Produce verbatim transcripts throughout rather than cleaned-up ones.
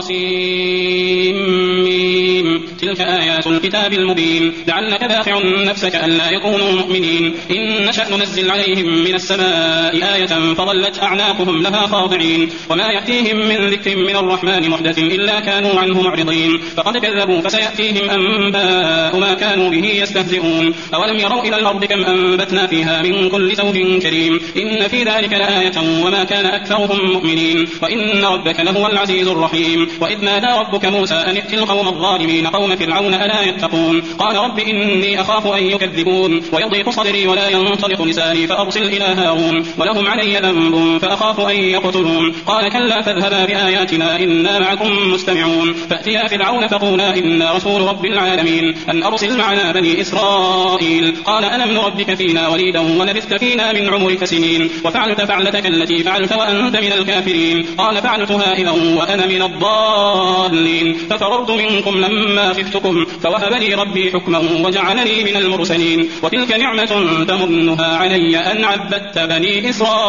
طاسيم تلك آيات الكتاب المبين لعلك باخع نفسك ألا يكونوا مؤمنين إن نشأ ننزل عليهم من السماء آية فظلت أعناقهم لها خاضعين وما يأتيهم من ذكر من الرحمن محدث إلا كانوا عنه معرضين فقد كذبوا فسيأتيهم أنباء ما كانوا به يستهزئون أولم يروا إلى الأرض كم أنبتنا فيها من كل زوج كريم إن في ذلك لآية وما كان أكثرهم مؤمنين وإن ربك لهو العزيز الرحيم وإذ نادى ربك موسى أن ائت القوم الظالمين قوم فرعون ألا يتقون قال رب إني أخاف أن يكذبون ويضيق صدري ولا ينطلق لساني فأرسل إلى هارون ولهم علي ذنب فأخاف أن يقتلون قال كلا فاذهبا بآياتنا إنا معكم مستمعون فأتيا فرعون فقولا إنا رسول رب العالمين أن أرسل معنا بني إسرائيل قال ألم نربك فينا وليدا ولبثت فينا من عمرك سنين وفعلت فعلتك التي فعلت وأنت من الكافرين قال فعلتها إذا وأنا من الضالين ففررت منكم لما خفتكم فوهب لي ربي حكما وجعلني من المرسلين وتلك نعمة تمنها علي أن عبدت بني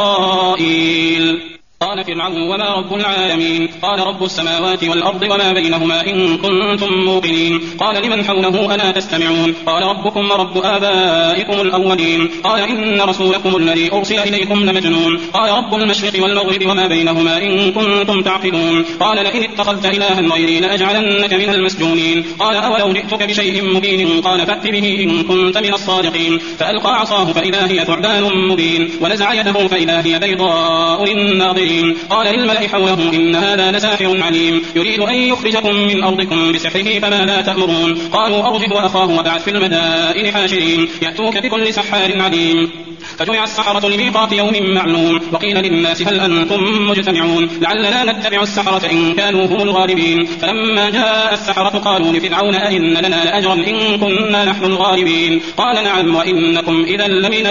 إسرائيل قال فرعون وما رب العالمين قال رب السماوات والأرض وما بينهما إن كنتم موقنين قال لمن حوله ألا تستمعون قال ربكم ورب آبائكم الأولين قال إن رسولكم الذي أرسل إليكم لمجنون قال رب المشرق والمغرب وما بينهما إن كنتم تعقلون قال لئن اتخذت إلها غيري لأجعلنك من المسجونين قال أولو جئتك بشيء مبين قال فأت به إن كنت من الصادقين فألقى عصاه فإذا هي ثعبان مبين ونزع يده فإذا هي بيضاء للناظرين قال للملأ حوله إن هذا لساحر عليم يريد أن يخرجكم من أرضكم بسحره فماذا تأمرون قالوا أرجه وأخاه وابعث في المدائن حاشرين يأتوك بكل سحار عليم فجمع السحرة لميقات يوم معلوم وقيل للناس هل أنتم مجتمعون لعلنا نتبع السحرة إن كانوا هم الغالبين فلما جاء السحرة قالوا لفرعون أئن لنا لأجرا إن كنا نحن الغالبين قال نعم وإنكم إذا لمن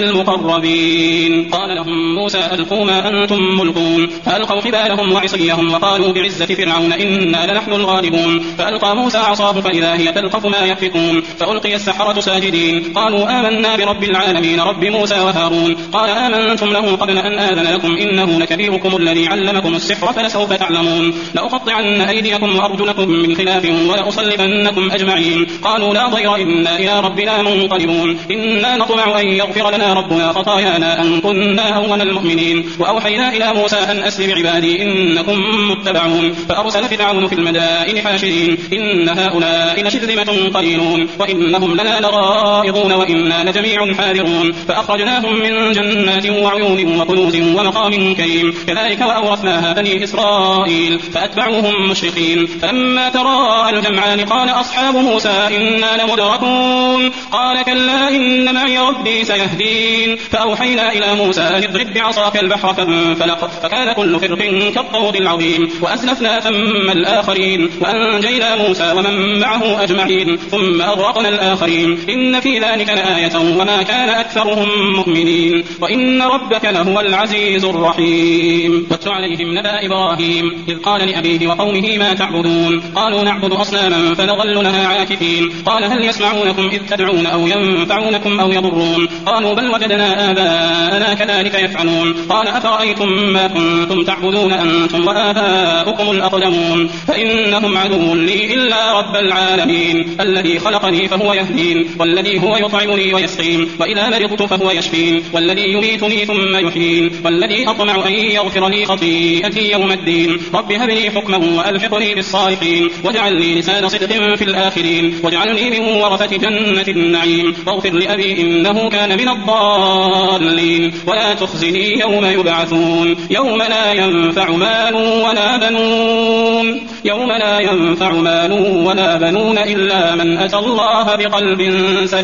المقربين قال لهم موسى ألقوا ما أنتم ملقون فألقوا حبالهم وعصيهم وقالوا بعزة فرعون إنا لنحن الغالبون فألقى موسى عصاه فإذا هي تلقف ما يفكون فألقي السحرة ساجدين قالوا آمنا برب العالمين رب موسى وهارون قال آمنتم له قبل أن آذن لكم إنه لكبيركم الذي علمكم السحر فلسوف تعلمون لأقطعن أيديكم وأرجلكم من خلاف ولأصلبنكم أجمعين قالوا لا ضير إنا إلى ربنا منقلبون إنا نطمع أن يغفر لنا ربنا خطايانا أن كنا أول المؤمنين وأوحينا إلى موسى أن أسر بعبادي إنكم متبعون فأرسل فرعون في المدائن حاشرين إن هؤلاء لشرذمة قليلون وإنهم لنا لغائظون وإنا لجميع حاذرون فأخرجناهم من جنات وعيون وكنوز ومقام كريم كذلك وأورثناها بني إسرائيل فأتبعوهم مشرقين فلما تراءى الجمعان قال أصحاب موسى إنا لمدركون قال كلا إن معي ربي سيهدين فأوحينا إلى موسى أن اضرب بعصاك البحر فانفلق فكان كل فرق كالطود العظيم وأزلفنا ثم الآخرين وأنجينا موسى ومن معه أجمعين ثم أغرقنا الآخرين إن في ذلك لآية وما كان أكثرهم مؤمنين وإن ربك لهو العزيز الرحيم واتل عليهم نبأ إبراهيم إذ قال لأبيه وقومه ما تعبدون قالوا نعبد أصناما فنظل لها عاكفين قال هل يسمعونكم إذ تدعون أو ينفعونكم أو يضرون قالوا بل وجدنا آباءنا كذلك يفعلون قال أفرأيتم ما كنتم تعبدون أنتم وآباؤكم الأقدمون فإنهم عدو لي إلا رب العالمين الذي خلقني فهو يهدين والذي هو يطعمني ويسقين وإذا مرضت فهو يشفين والذي يميتني ثم يحيين والذي أطمع أن يغفر لي خطيئتي يوم الدين رب هب لي حكما وألحقني بالصالحين واجعل لي لسان صدق في الآخرين واجعلني من ورثة جنة النعيم واغفر لأبي إنه كان من الضالين ولا تخزني يوم يبعثون يوم لا ينفع مال ولا بنون يوم لا ينفع مال ولا بنون إلا من أتى الله بقلب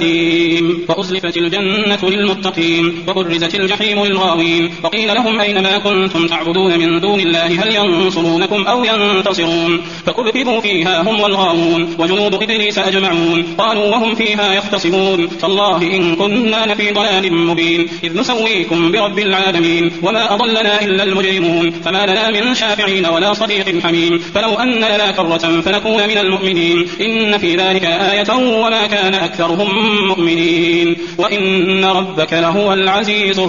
سليم وأزلفت الجنة للمتقين وبرزت الجحيم للغاوين وقيل لهم أين ما كنتم تعبدون من دون الله هل ينصرونكم أو ينتصرون فكبكبوا فيها هم والغاوون وجنود إبليس أجمعون قالوا وهم فيها يختصمون تالله إن كنا لفي ضلال مبين إذ نسويكم برب العالمين وما أضلنا إلا المجرمون فما لنا من شافعين ولا صديق حميم فلو أن لنا كرة فنكون من المؤمنين إن في ذلك آية وما كان أكثرهم مؤمنين وإن ربك له لهو العزيز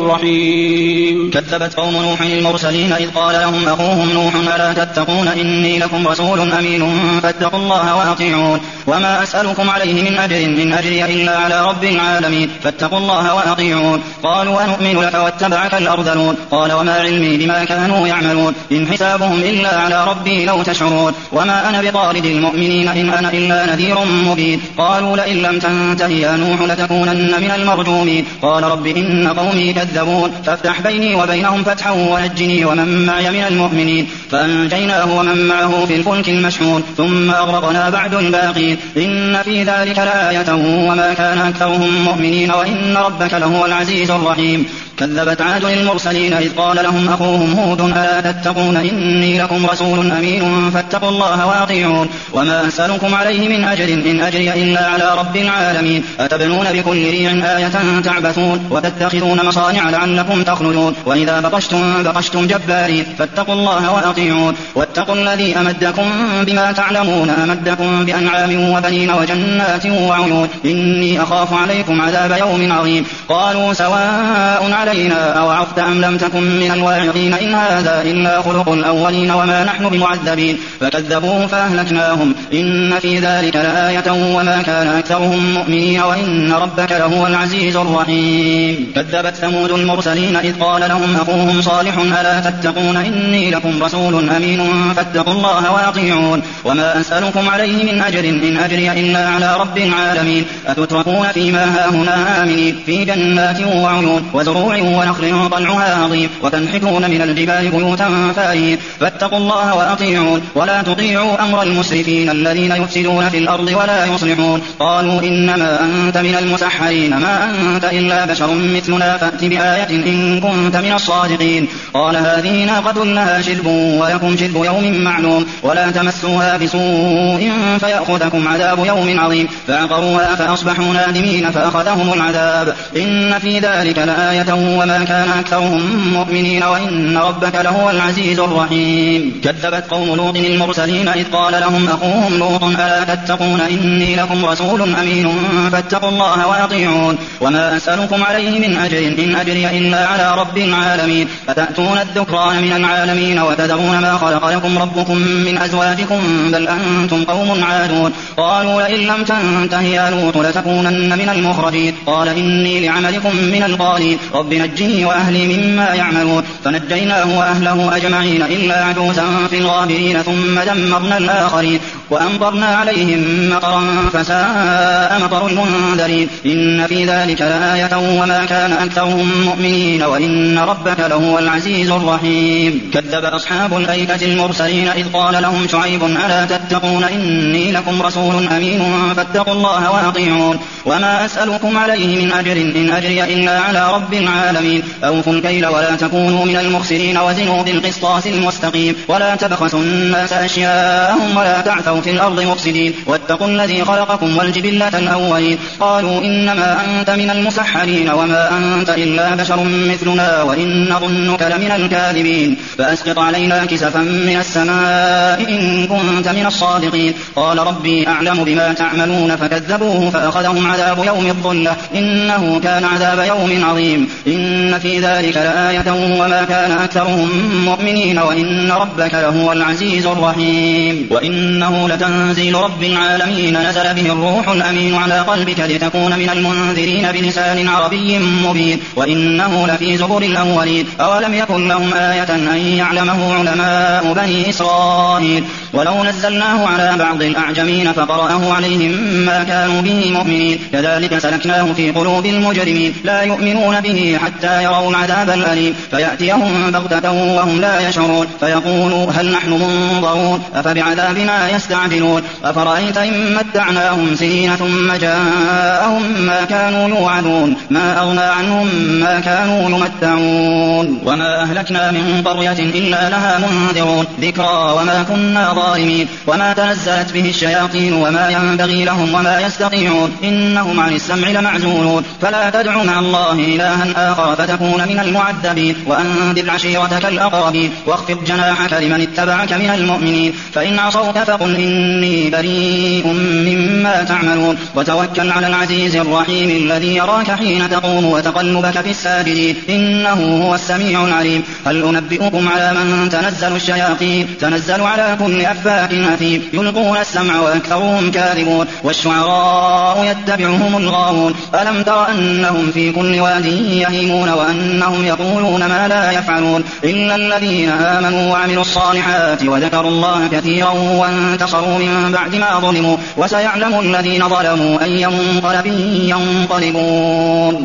الرحيم. كذبت قوم نوح المرسلين إذ قال لهم أخوهم نوح ألا تتقون إني لكم رسول أمين فاتقوا الله وأطيعون وما أسألكم عليه من أجر إن أجري إلا على رب العالمين فاتقوا الله وأطيعون. قالوا أنؤمن لك واتبعك الأرذلون قال وما علمي بما كانوا يعملون إن حسابهم إلا على ربي لو تشعرون وما أنا بطارد المؤمنين إن أنا إلا نذير مبين. قالوا لئن لم تنته يا نوح لتكونن من المرجومين قال رب إن قومي كذبون فافتح بيني وبينهم فتحا ونجني ومن معي من المؤمنين فأنجيناه ومن معه في الفلك المشحون ثم أغرقنا بعد الباقين إن في ذلك لآية وما كان أكثرهم مؤمنين وإن ربك لهو العزيز الرحيم. كذبت عاد المرسلين إذ قال لهم أخوهم هود ألا تتقون إني لكم رسول أمين فاتقوا الله وأطيعون وما أسألكم عليه من أجر إن أجري إلا على رب العالمين أتبنون بكل ريع آية تعبثون وتتخذون مصانع لعلكم تخلدون وإذا بطشتم بطشتم جبارين فاتقوا الله وأطيعون واتقوا الذي أمدكم بما تعلمون أمدكم بأنعام وبنين وجنات وعيون إني أخاف عليكم عذاب يوم عظيم. قالوا سواء علينا أوعظت أم لم تكن من الواعظين إن هذا إلا خلق الأولين وما نحن بمعذبين فكذبوه فأهلكناهم إن في ذلك لآية وما كان أكثرهم مؤمنين وإن ربك لهو العزيز الرحيم. كذبت ثمود المرسلين إذ قال لهم أخوهم صالح ألا تتقون إني لكم رسول أمين فاتقوا الله وأطيعون وما أسألكم عليه من أجر إن أجري إلا على رب العالمين أتتركون فيما هاهنا آمنين في جنات وعيون وزروع ونخل طلعها عظيم وتنحتون من الجبال بيوتا فارهين فاتقوا الله وأطيعون ولا تطيعوا أمر المسرفين الذين يفسدون في الأرض ولا يصلحون. قالوا إنما أنت من المسحرين ما أنت إلا بشر مثلنا فأت بآية إن كنت من الصادقين. قال هذه ناقة لها شرب ولكم شرب يوم معلوم ولا تمسوها بسوء فيأخذكم عذاب يوم عظيم فعقروها فأصبحوا نادمين فأخذهم العذاب إن في ذلك لآية وما كان أكثرهم مؤمنين وإن ربك لهو العزيز الرحيم. كذبت قوم لوط المرسلين إذ قال لهم أخوهم لوط ألا تتقون إني لكم رسول أمين فاتقوا الله وأطيعون وما أسألكم عليه من أجر إن أجري إلا على رب العالمين أتأتون الذكران من العالمين وتذرون ما خلق لكم ربكم من أزواجكم بل أنتم قوم عادون. قالوا لئن لم تنته يا لوط لتكونن من المخرجين قال إني لعملكم من القالين رب نجني وأهلي مما يعملون فنجيناه وأهله أجمعين إلا عجوزا في الغابرين ثم دمرنا الآخرين وأمطرنا عليهم مطرا فساء مطر المنذرين إن في ذلك لآية وما كان أكثرهم مؤمنين وإن ربك لهو العزيز الرحيم. كذب أصحاب الأيكة المرسلين إذ قال لهم شعيب ألا تتقون إني لكم رسول أمين فاتقوا الله وأطيعون وما أسألكم عليه من أجر إن أجري إلا على رب العالمين أوفوا الكيل ولا تكونوا من المخسرين وزنوا بالقسطاس المستقيم ولا تبخسوا الناس أشياءهم ولا تعثوا في الأرض مفسدين واتقوا الذي خلقكم والجبلة الأولين. قالوا إنما أنت من المسحرين وما أنت إلا بشر مثلنا وإن نظنك لمن الكاذبين فأسقط علينا كسفا من السماء إن كنت من الصادقين. قال ربي أعلم بما تعملون فكذبوه فأخذهم عذاب يوم الظلة إنه كان عذاب يوم عظيم إن في ذلك لآية وما كان أكثرهم مؤمنين وإن ربك لهو العزيز الرحيم. وإنه لتنزيل رب العالمين نزل به الروح الأمين على قلبك لتكون من المنذرين بلسان عربي مبين وإنه لفي زبر الأولين أولم يكن لهم آية أن يعلمه علماء بني إسرائيل ولو نزلناه على بعض الأعجمين فقرأه عليهم ما كانوا به مؤمنين كذلك سلكناه في قلوب المجرمين لا يؤمنون به حتى يروا العذاب الأليم فيأتيهم بغتة وهم لا يشعرون فيقولوا هل نحن منظرون أفبعذابنا يستعجلون أفرأيت إن متعناهم سنين ثم جاءهم ما كانوا يوعدون ما أغنى عنهم ما كانوا يمتعون وما أهلكنا من قرية إلا لها منذرون ذكرى وما كنا ظالمين الشياطين وما تنزلت به الشياطين وما ينبغي لهم وما يستطيعون إنهم عن السمع لمعزولون فلا تدع مع الله إلها آخر فتكون من المعذبين وأنذر عشيرتك الأقربين واخفض جناحك لمن اتبعك من المؤمنين فإن عصوك فقل إني بريء مما تعملون وتوكل على العزيز الرحيم الذي يراك حين تقوم وتقلبك في الساجدين إنه هو السميع العليم هل أنبئكم على من تنزل الشياطين تنزل على كل أفاك أثيم يلقون السمع وأكثرهم كاذبون والشعراء يتبعهم الغاوون ألم تر أنهم في كل واد يهيمون وأنهم يقولون ما لا يفعلون إلا الذين آمنوا وعملوا الصالحات وذكروا الله كثيرا وانتصروا من بعد ما ظلموا وسيعلم الذين ظلموا أي منقلب ينقلبون